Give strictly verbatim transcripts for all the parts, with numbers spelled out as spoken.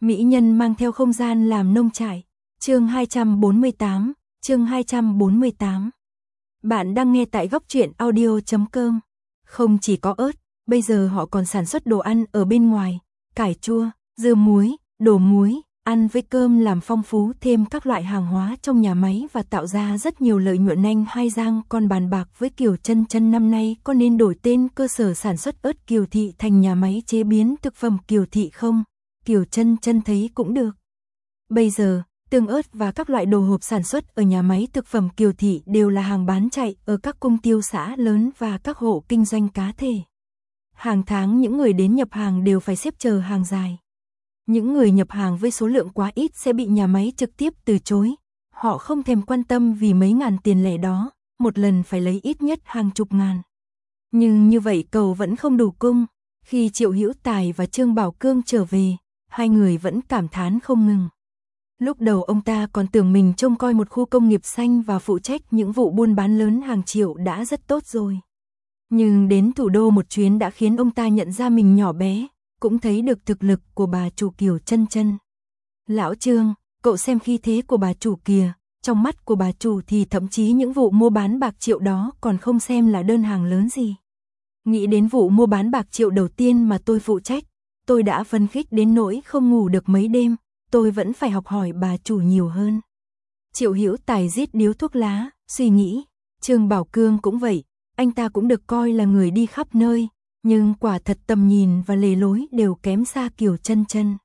Mỹ nhân mang theo không gian làm nông trại. Chương hai trăm bốn mươi tám, chương hai trăm bốn mươi tám. Bạn đang nghe tại góc truyện audio chấm com. Không chỉ có ớt, bây giờ họ còn sản xuất đồ ăn ở bên ngoài, cải chua, dưa muối, đồ muối, ăn với cơm làm phong phú thêm các loại hàng hóa trong nhà máy và tạo ra rất nhiều lợi nhuận. Anh Hai Giang còn bàn bạc với Kiều Chân Chân năm nay có nên đổi tên cơ sở sản xuất ớt Kiều Thị thành nhà máy chế biến thực phẩm Kiều Thị không? Kiều Chân Chân thấy cũng được. Bây giờ, tương ớt và các loại đồ hộp sản xuất ở nhà máy thực phẩm Kiều Thị đều là hàng bán chạy ở các công tiêu xã lớn và các hộ kinh doanh cá thể. Hàng tháng những người đến nhập hàng đều phải xếp chờ hàng dài. Những người nhập hàng với số lượng quá ít sẽ bị nhà máy trực tiếp từ chối. Họ không thèm quan tâm vì mấy ngàn tiền lẻ đó, một lần phải lấy ít nhất hàng chục ngàn. Nhưng như vậy cầu vẫn không đủ cung. Khi Triệu Hữu Tài và Trương Bảo Cương trở về, hai người vẫn cảm thán không ngừng. Lúc đầu ông ta còn tưởng mình trông coi một khu công nghiệp xanh và phụ trách những vụ buôn bán lớn hàng triệu đã rất tốt rồi. Nhưng đến thủ đô một chuyến đã khiến ông ta nhận ra mình nhỏ bé, cũng thấy được thực lực của bà chủ Kiều Chân Chân. Lão Trương, cậu xem khí thế của bà chủ kìa, trong mắt của bà chủ thì thậm chí những vụ mua bán bạc triệu đó còn không xem là đơn hàng lớn gì. Nghĩ đến vụ mua bán bạc triệu đầu tiên mà tôi phụ trách, tôi đã phấn khích đến nỗi không ngủ được mấy đêm, tôi vẫn phải học hỏi bà chủ nhiều hơn. Triệu Hữu Tài rít điếu thuốc lá, suy nghĩ, Trương Bảo Cương cũng vậy, anh ta cũng được coi là người đi khắp nơi, nhưng quả thật tầm nhìn và lề lối đều kém xa Kiều Chân Chân.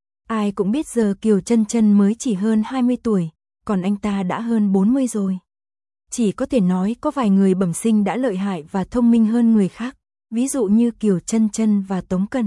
Ai cũng biết giờ Kiều Chân Chân mới chỉ hơn hai mươi tuổi, còn anh ta đã hơn bốn mươi rồi. Chỉ có thể nói có vài người bẩm sinh đã lợi hại và thông minh hơn người khác, ví dụ như Kiều Chân Chân và Tống Cần.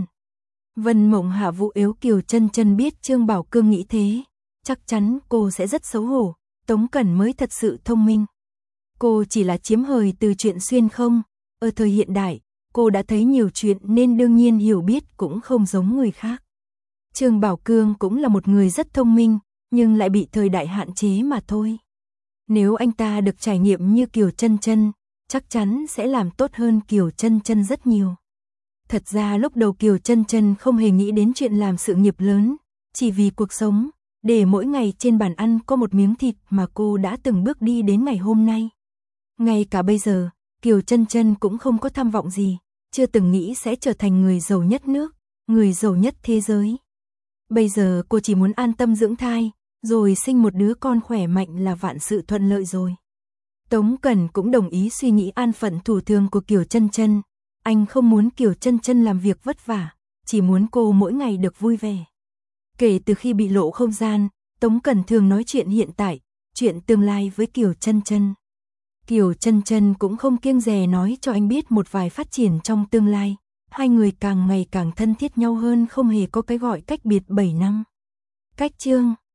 Vân Mộng hạ vụ yếu Kiều Chân Chân biết Trương Bảo Cương nghĩ thế, chắc chắn cô sẽ rất xấu hổ, Tống Cần mới thật sự thông minh. Cô chỉ là chiếm hời từ chuyện xuyên không, ở thời hiện đại, cô đã thấy nhiều chuyện nên đương nhiên hiểu biết cũng không giống người khác. Trương Bảo Cương cũng là một người rất thông minh, nhưng lại bị thời đại hạn chế mà thôi. Nếu anh ta được trải nghiệm như Kiều Chân Chân, chắc chắn sẽ làm tốt hơn Kiều Chân Chân rất nhiều. Thật ra lúc đầu Kiều Chân Chân không hề nghĩ đến chuyện làm sự nghiệp lớn, chỉ vì cuộc sống, để mỗi ngày trên bàn ăn có một miếng thịt mà cô đã từng bước đi đến ngày hôm nay. Ngay cả bây giờ, Kiều Chân Chân cũng không có tham vọng gì, chưa từng nghĩ sẽ trở thành người giàu nhất nước, người giàu nhất thế giới. Bây giờ cô chỉ muốn an tâm dưỡng thai, rồi sinh một đứa con khỏe mạnh là vạn sự thuận lợi rồi. Tống Cần cũng đồng ý suy nghĩ an phận thủ thường của Kiều Chân Chân. Anh không muốn Kiều Chân Chân làm việc vất vả, chỉ muốn cô mỗi ngày được vui vẻ. Kể từ khi bị lộ không gian, Tống Cần thường nói chuyện hiện tại, chuyện tương lai với Kiều Chân Chân. Kiều Chân Chân cũng không kiêng dè nói cho anh biết một vài phát triển trong tương lai. Hai người càng ngày càng thân thiết nhau hơn, không hề có cái gọi cách biệt bảy năm. Cách chương